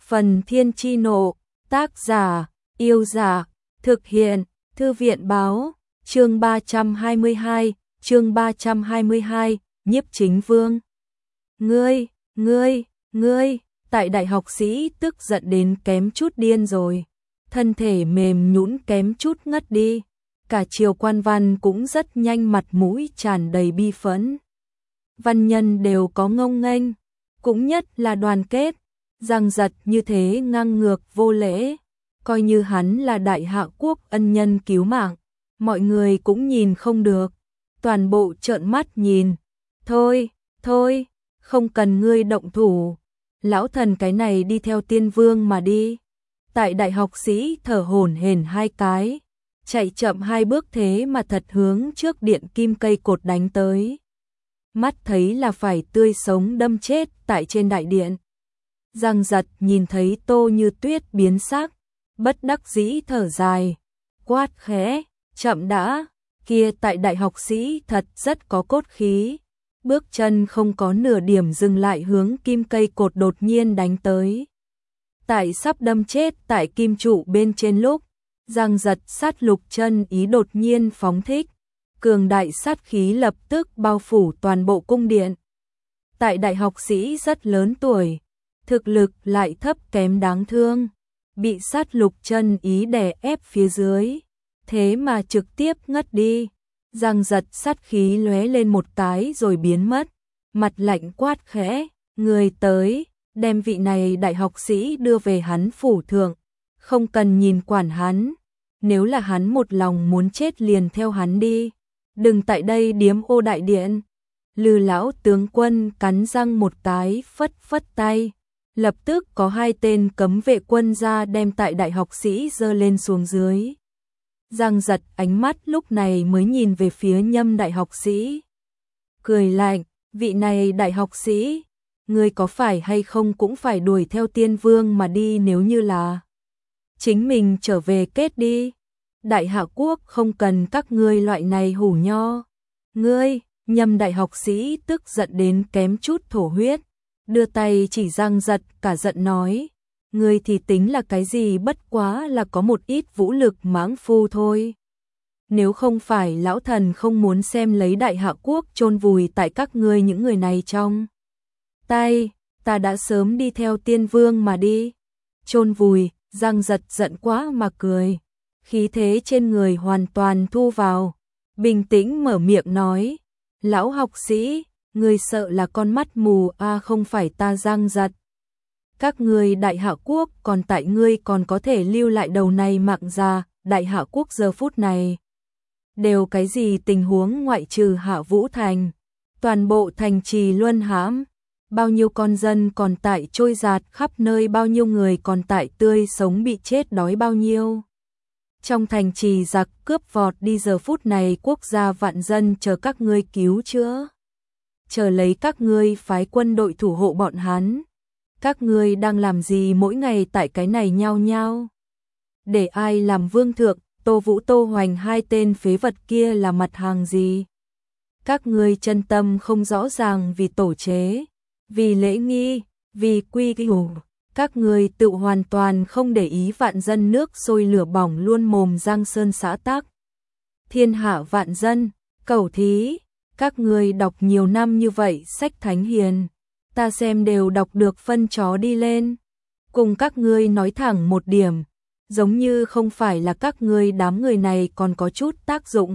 Phần Thiên Chi Nộ, tác giả, Yêu Giả, thực hiện, Thư viện Báo, chương 322, Nhiếp Chính Vương. Ngươi, tại đại học sĩ tức giận đến kém chút điên rồi, thân thể mềm nhũn kém chút ngất đi, cả Triều Quan Văn cũng rất nhanh mặt mũi tràn đầy bi phẫn. Văn nhân đều có ngông nghênh, cũng nhất là Đoàn Kết, giằng giật như thế ngang ngược vô lễ, coi như hắn là đại hạ quốc ân nhân cứu mạng, mọi người cũng nhìn không được, toàn bộ trợn mắt nhìn. Thôi, không cần ngươi động thủ, lão thần cái này đi theo Tiên Vương mà đi. Tại đại học sĩ thở hổn hển hai cái, chạy chậm hai bước thế mà thật hướng trước điện kim cây cột đánh tới. Mắt thấy là phải tươi sống đâm chết tại trên đại điện. Giằng giật nhìn thấy Tô Như Tuyết biến sắc, bất đắc dĩ thở dài, quát khẽ, chậm đã, kia tại đại học sĩ thật rất có cốt khí. Bước chân không có nửa điểm dừng lại hướng kim cây cột đột nhiên đánh tới. Tại sắp đâm chết tại kim trụ bên trên lúc, giằng giật sát lục chân ý đột nhiên phóng thích, cường đại sát khí lập tức bao phủ toàn bộ cung điện. Tại đại học sĩ rất lớn tuổi, thực lực lại thấp kém đáng thương, bị sát lục chân ý đè ép phía dưới, thế mà trực tiếp ngất đi. Giằng giật sát khí lóe lên một cái rồi biến mất, mặt lạnh quát khẽ, người tới, đem vị này đại học sĩ đưa về hắn phủ thượng, không cần nhìn quản hắn, nếu là hắn một lòng muốn chết liền theo hắn đi, đừng tại đây điếm ô đại điện. Lư lão tướng quân cắn răng một cái phất phất tay, lập tức có hai tên cấm vệ quân ra đem tại đại học sĩ giơ lên xuống dưới. Giằng giật ánh mắt lúc này mới nhìn về phía Nhâm đại học sĩ, cười lạnh, vị này đại học sĩ, ngươi có phải hay không cũng phải đuổi theo Tiên Vương mà đi, nếu như là chính mình trở về kết đi. Đại hạ quốc không cần các ngươi loại này hủ nho. Ngươi, Nhâm đại học sĩ tức giận đến kém chút thổ huyết, đưa tay chỉ giằng giật cả giận nói, ngươi thì tính là cái gì, bất quá là có một ít vũ lực mãng phu thôi. Nếu không phải lão thần không muốn xem lấy đại hạ quốc chôn vùi tại các ngươi những người này trong tay, ta đã sớm đi theo Tiên Vương mà đi. Chôn vùi, giằng giật giận quá mà cười, khí thế trên người hoàn toàn thu vào, bình tĩnh mở miệng nói, lão học sĩ, ngươi sợ là con mắt mù à, không phải ta giằng giật. Các ngươi đại hạ quốc còn tại ngươi còn có thể lưu lại đầu này mạng già, đại hạ quốc giờ phút này đều cái gì tình huống, ngoại trừ Hạ Vũ Thành, toàn bộ thành trì luân hãm, bao nhiêu con dân còn tại trôi giạt khắp nơi, bao nhiêu người còn tại tươi sống bị chết đói, bao nhiêu trong thành trì giặc cướp vọt đi, giờ phút này quốc gia vạn dân chờ các ngươi cứu chữa, chờ lấy các ngươi phái quân đội thủ hộ bọn hắn. Các ngươi đang làm gì mỗi ngày tại cái này nhao nhao? Để ai làm vương thượng, Tô Vũ Tô Hoành hai tên phế vật kia là mặt hàng gì? Các ngươi chân tâm không rõ ràng, vì tổ chế, vì lễ nghi, vì quy củ, các ngươi tự hoàn toàn không để ý vạn dân nước sôi lửa bỏng, luôn mồm giang sơn xã tắc. Thiên hạ vạn dân, cẩu thí, các ngươi đọc nhiều năm như vậy sách thánh hiền, ta xem đều đọc được phân chó đi lên. Cùng các ngươi nói thẳng một điểm, giống như không phải là các ngươi đám người này còn có chút tác dụng,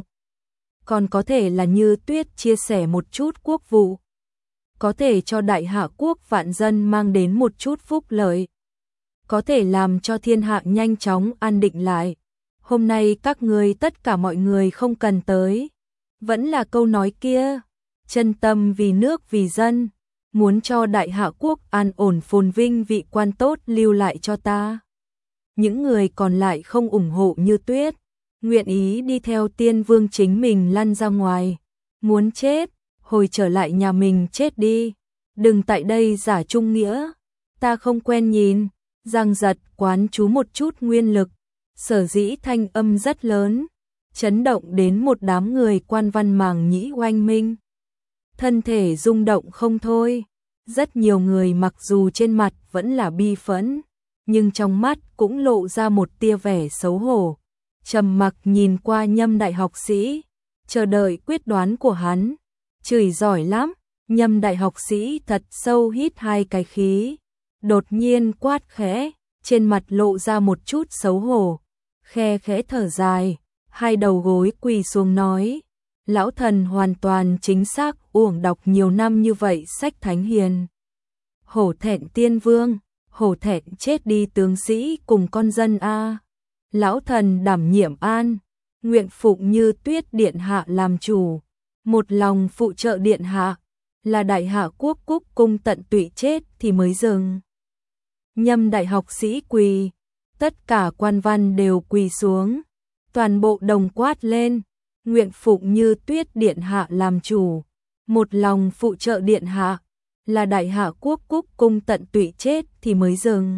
còn có thể là Như Tuyết chia sẻ một chút quốc vụ, có thể cho đại hạ quốc vạn dân mang đến một chút phúc lợi, có thể làm cho thiên hạ nhanh chóng an định lại. Hôm nay các ngươi tất cả mọi người không cần tới, vẫn là câu nói kia, chân tâm vì nước vì dân, muốn cho đại hạ quốc an ổn phồn vinh, vị quan tốt lưu lại cho ta. Những người còn lại không ủng hộ Như Tuyết, nguyện ý đi theo Tiên Vương chính mình lăn ra ngoài, muốn chết, hồi trở lại nhà mình chết đi, đừng tại đây giả trung nghĩa, ta không quen nhìn. Giằng giật quán chú một chút nguyên lực, sở dĩ thanh âm rất lớn, chấn động đến một đám người quan văn màng nhĩ oanh minh, thân thể rung động không thôi. Rất nhiều người mặc dù trên mặt vẫn là bi phẫn, nhưng trong mắt cũng lộ ra một tia vẻ xấu hổ. Trầm mặc nhìn qua Nhâm đại học sĩ, chờ đợi quyết đoán của hắn. Chửi giỏi lắm. Nhâm đại học sĩ thật sâu hít hai cái khí, đột nhiên quát khẽ, trên mặt lộ ra một chút xấu hổ, khe khẽ thở dài, hai đầu gối quỳ xuống nói, lão thần hoàn toàn chính xác uổng đọc nhiều năm như vậy sách thánh hiền. Hổ thẹn tiên vương, hổ thẹn chết đi tướng sĩ cùng con dân a. Lão thần đảm nhiệm an, nguyện phụng Như Tuyết điện hạ làm chủ, một lòng phụ trợ điện hạ, là đại hạ quốc cúc cung tận tụy chết thì mới dừng. Nhâm đại học sĩ quỳ, tất cả quan văn đều quỳ xuống, toàn bộ đồng quát lên, nguyện phụng Như Tuyết điện hạ làm chủ, một lòng phụ trợ điện hạ, là đại hạ quốc cúc cung tận tụy chết thì mới dừng.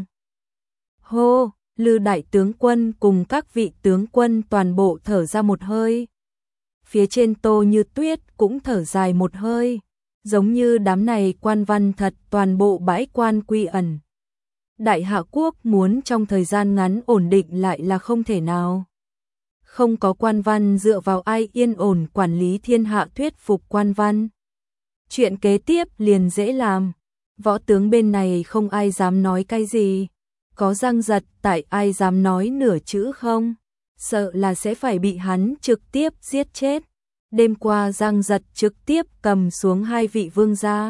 Hô, Lư đại tướng quân cùng các vị tướng quân toàn bộ thở ra một hơi. Phía trên Tô Như Tuyết cũng thở dài một hơi, giống như đám này quan văn thật toàn bộ bãi quan quy ẩn. Đại hạ quốc muốn trong thời gian ngắn ổn định lại là không thể nào. Không có quan văn dựa vào ai yên ổn quản lý thiên hạ thuyết phục quan văn. Chuyện kế tiếp liền dễ làm, võ tướng bên này không ai dám nói cái gì, có Giang Giật tại ai dám nói nửa chữ không, sợ là sẽ phải bị hắn trực tiếp giết chết. Đêm qua Giang Giật trực tiếp cầm xuống hai vị vương gia.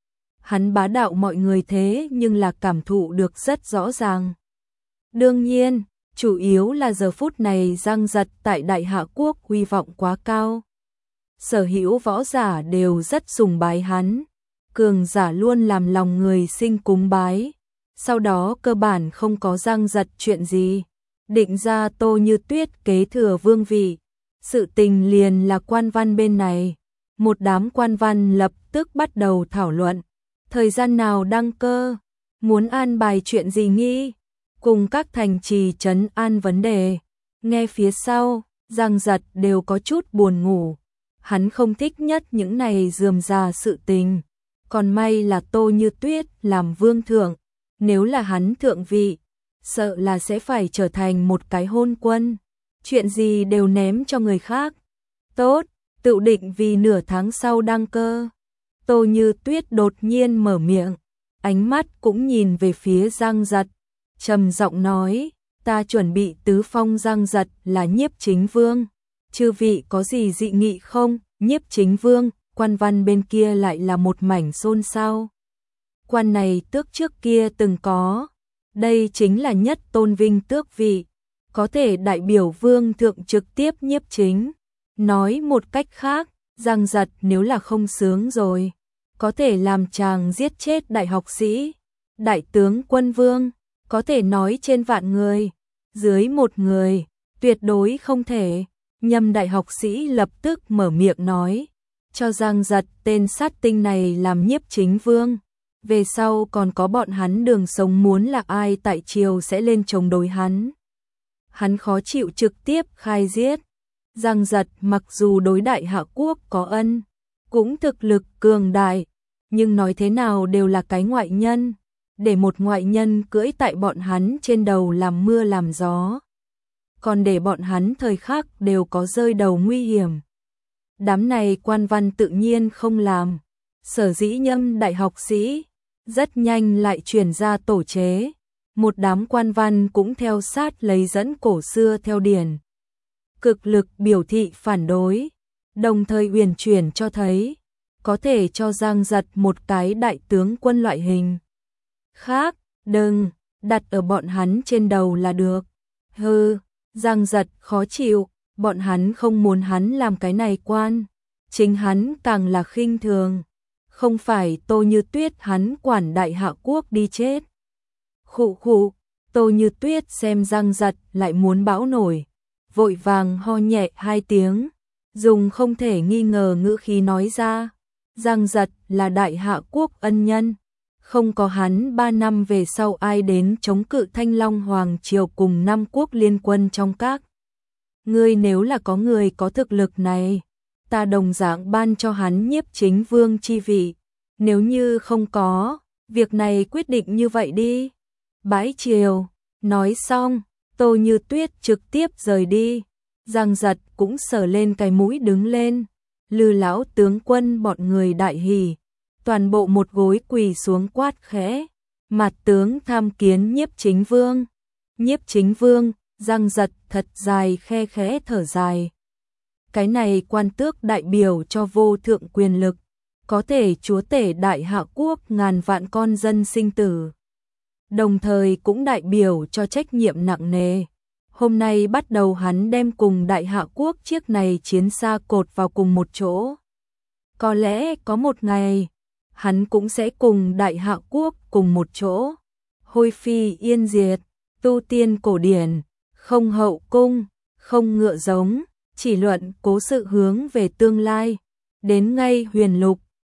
Hắn bá đạo mọi người thế nhưng là cảm thụ được rất rõ ràng. Đương nhiên, chủ yếu là giờ phút này Giang Giật tại Đại Hạ Quốc uy vọng quá cao. Sở hữu võ giả đều rất sùng bái hắn, cường giả luôn làm lòng người sinh cúng bái. Sau đó cơ bản không có Giang Giật chuyện gì, định ra Tô Như Tuyết kế thừa vương vị. Sự tình liền là quan văn bên này, một đám quan văn lập tức bắt đầu thảo luận, thời gian nào đăng cơ, muốn an bài chuyện gì nghi, cùng các thành trì trấn an vấn đề. Nghe phía sau, Giang Giật đều có chút buồn ngủ, hắn không thích nhất những này rườm rà sự tình, còn may là Tô Như Tuyết làm vương thượng, nếu là hắn thượng vị, sợ là sẽ phải trở thành một cái hôn quân. Chuyện gì đều ném cho người khác. Tốt, tự định vì nửa tháng sau đăng cơ. Tô Như Tuyết đột nhiên mở miệng, ánh mắt cũng nhìn về phía Giang Giật, trầm giọng nói, ta chuẩn bị tứ phong Giang Giật là nhiếp chính vương. Chư vị có gì dị nghị không? Nhiếp chính vương, quan văn bên kia lại là một mảnh xôn xao. Quan này tước trước kia từng có, đây chính là nhất tôn vinh tước vị, có thể đại biểu vương thượng trực tiếp nhiếp chính. Nói một cách khác, Giang Giật nếu là không sướng rồi, có thể làm chàng giết chết đại học sĩ, đại tướng quân vương, có thể nói trên vạn người, dưới một người, tuyệt đối không thể. Nhâm đại học sĩ lập tức mở miệng nói, cho Giang Giật tên sát tinh này làm nhiếp chính vương. Về sau còn có bọn hắn đường sống muốn là ai tại triều sẽ lên chống đối hắn. Hắn khó chịu trực tiếp khai giết. Giang Giật mặc dù đối đại hạ quốc có ân, cũng thực lực cường đại, nhưng nói thế nào đều là cái ngoại nhân, để một ngoại nhân cưỡi tại bọn hắn trên đầu làm mưa làm gió, còn để bọn hắn thời khắc đều có rơi đầu nguy hiểm. Đám này quan văn tự nhiên không làm, sở dĩ Nhâm đại học sĩ rất nhanh lại truyền ra tổ chế, một đám quan văn cũng theo sát lấy dẫn cổ xưa theo điển. Cực lực biểu thị phản đối, đồng thời uyển chuyển cho thấy, có thể cho Giang Giật một cái đại tướng quân loại hình. Khác, đừng, đặt ở bọn hắn trên đầu là được. Hừ, Giang Giật khó chịu, bọn hắn không muốn hắn làm cái này quan, chính hắn càng là khinh thường. Không phải Tô Như Tuyết hắn quản đại hạ quốc đi chết. Khụ khụ, Tô Như Tuyết xem Giang Giật lại muốn bão nổi, vội vàng ho nhẹ hai tiếng, dùng không thể nghi ngờ ngữ khí nói ra, Giang Giật là đại hạ quốc ân nhân, không có hắn 3 năm về sau ai đến chống cự Thanh Long Hoàng triều cùng 5 quốc liên quân trong các. Ngươi nếu là có người có thực lực này, ta đồng dạng ban cho hắn nhiếp chính vương chi vị, nếu như không có, việc này quyết định như vậy đi. Bãi triều. Nói xong, Tô Như Tuyết trực tiếp rời đi. Giang Giật cũng sờ lên cái mũi đứng lên. Lư lão tướng quân bọn người đại hỉ, toàn bộ một gối quỳ xuống quát khẽ. Mặt tướng tham kiến Nhiếp Chính Vương. Nhiếp Chính Vương, Giang Giật thật dài khe khẽ thở dài. Cái này quan tước đại biểu cho vô thượng quyền lực, có thể chúa tể đại hạ quốc ngàn vạn con dân sinh tử. Đồng thời cũng đại biểu cho trách nhiệm nặng nề. Hôm nay bắt đầu hắn đem cùng đại hạ quốc chiếc này chiến xa cột vào cùng một chỗ. Có lẽ có một ngày, hắn cũng sẽ cùng đại hạ quốc cùng một chỗ. Hôi phi yên diệt, tu tiên cổ điển, không hậu cung, không ngựa giống, chỉ luận cố sự hướng về tương lai. Đến ngay huyền lục,